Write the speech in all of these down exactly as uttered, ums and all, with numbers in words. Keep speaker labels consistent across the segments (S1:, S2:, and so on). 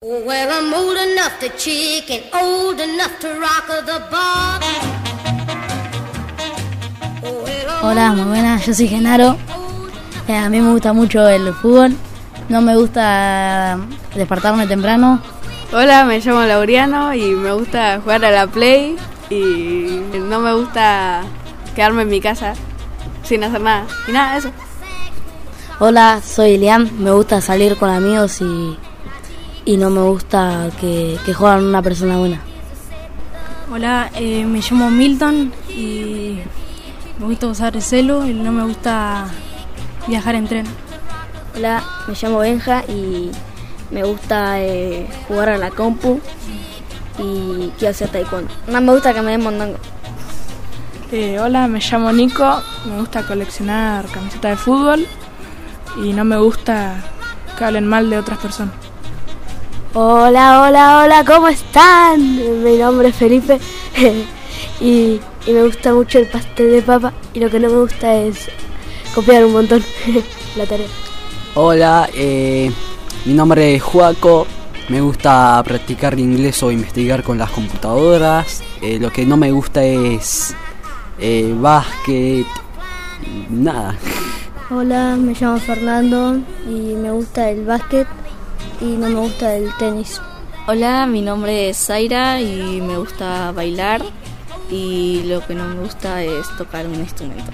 S1: Well, I'm old enough to chick and old enough to rock the boat.
S2: Hola, muy buenas, yo soy Genaro. Eh, a mí me gusta mucho el fútbol. No me gusta despertarme temprano.
S3: Hola, me llamo Laureano y me gusta jugar a la Play. Y no me gusta quedarme en mi casa sin hacer nada. Y nada, eso.
S2: Hola, soy Elian. Me gusta salir con amigos y, y no me gusta que, que jueguen una persona buena.
S4: Hola, eh, me llamo Milton y me gusta usar el celu y no me gusta viajar en tren.
S5: Hola, me llamo Benja y me gusta eh, jugar a la compu y quiero hacer taekwondo. No me gusta que me den mondongo.
S6: Eh, hola, me llamo Nico, me gusta coleccionar camisetas de fútbol y no me gusta que hablen mal de otras personas.
S7: Hola, hola, hola, ¿cómo están? Mi nombre es Felipe y, y me gusta mucho el pastel de papa y lo que no me gusta es copiar un montón la tarea.
S8: Hola, eh, mi nombre es Juaco, me gusta practicar inglés o investigar con las computadoras, eh, lo que no me gusta es eh, básquet, nada.
S5: Hola, me llamo Fernando y me gusta el básquet y no me gusta el tenis.
S9: Hola, mi nombre es Zaira y me gusta bailar y lo que no me gusta es tocar un instrumento.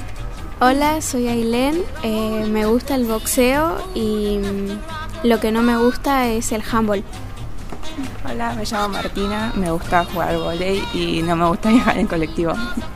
S10: Hola, soy Ailén, eh, me gusta el boxeo y lo que no me gusta es el handball.
S11: Hola, me llamo Martina, me gusta jugar vóley y no me gusta viajar en colectivo.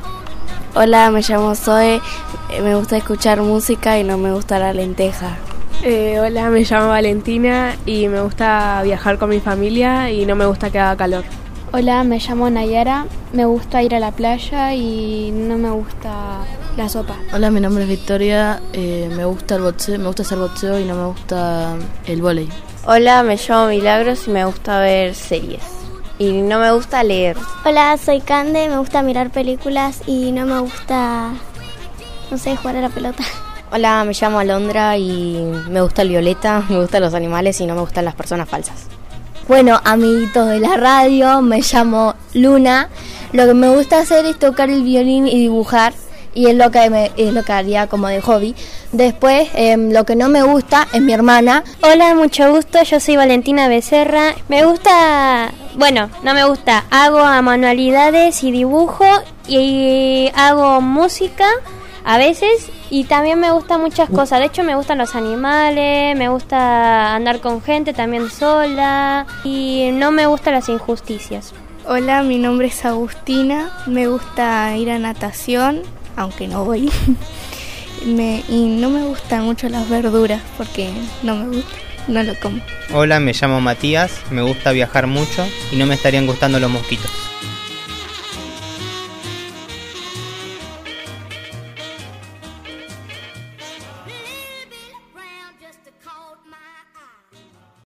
S12: Hola, me llamo Zoe, me gusta escuchar música y no me gusta la lenteja.
S13: Eh, hola, me llamo Valentina y me gusta viajar con mi familia y no me gusta que haga calor.
S14: Hola, me llamo Nayara, me gusta ir a la playa y no me gusta la sopa.
S15: Hola, mi nombre es Victoria, eh, me gusta el boxeo, me gusta hacer boxeo y no me gusta el vóley.
S16: Hola, me llamo Milagros y me gusta ver series y no me gusta leer.
S17: Hola, soy Cande, me gusta mirar películas y no me gusta, no sé, jugar a la pelota.
S18: Hola, me llamo Alondra y me gusta el violeta, me gustan los animales y no me gustan las personas falsas.
S19: Bueno, amiguitos de la radio, me llamo Luna. Lo que me gusta hacer es tocar el violín y dibujar, y es lo que me, es lo que haría como de hobby. Después, eh, lo que no me gusta es mi hermana.
S20: Hola, mucho gusto, yo soy Valentina Becerra. Me gusta, bueno, no me gusta, hago manualidades y dibujo y hago música a veces. Y también me gustan muchas cosas, de hecho me gustan los animales, me gusta andar con gente también sola y no me gustan las injusticias.
S21: Hola, mi nombre es Agustina, me gusta ir a natación, aunque no voy, me, y no me gustan mucho las verduras porque no me gusta, no lo como.
S22: Hola, me llamo Matías, me gusta viajar mucho y no me estarían gustando los mosquitos.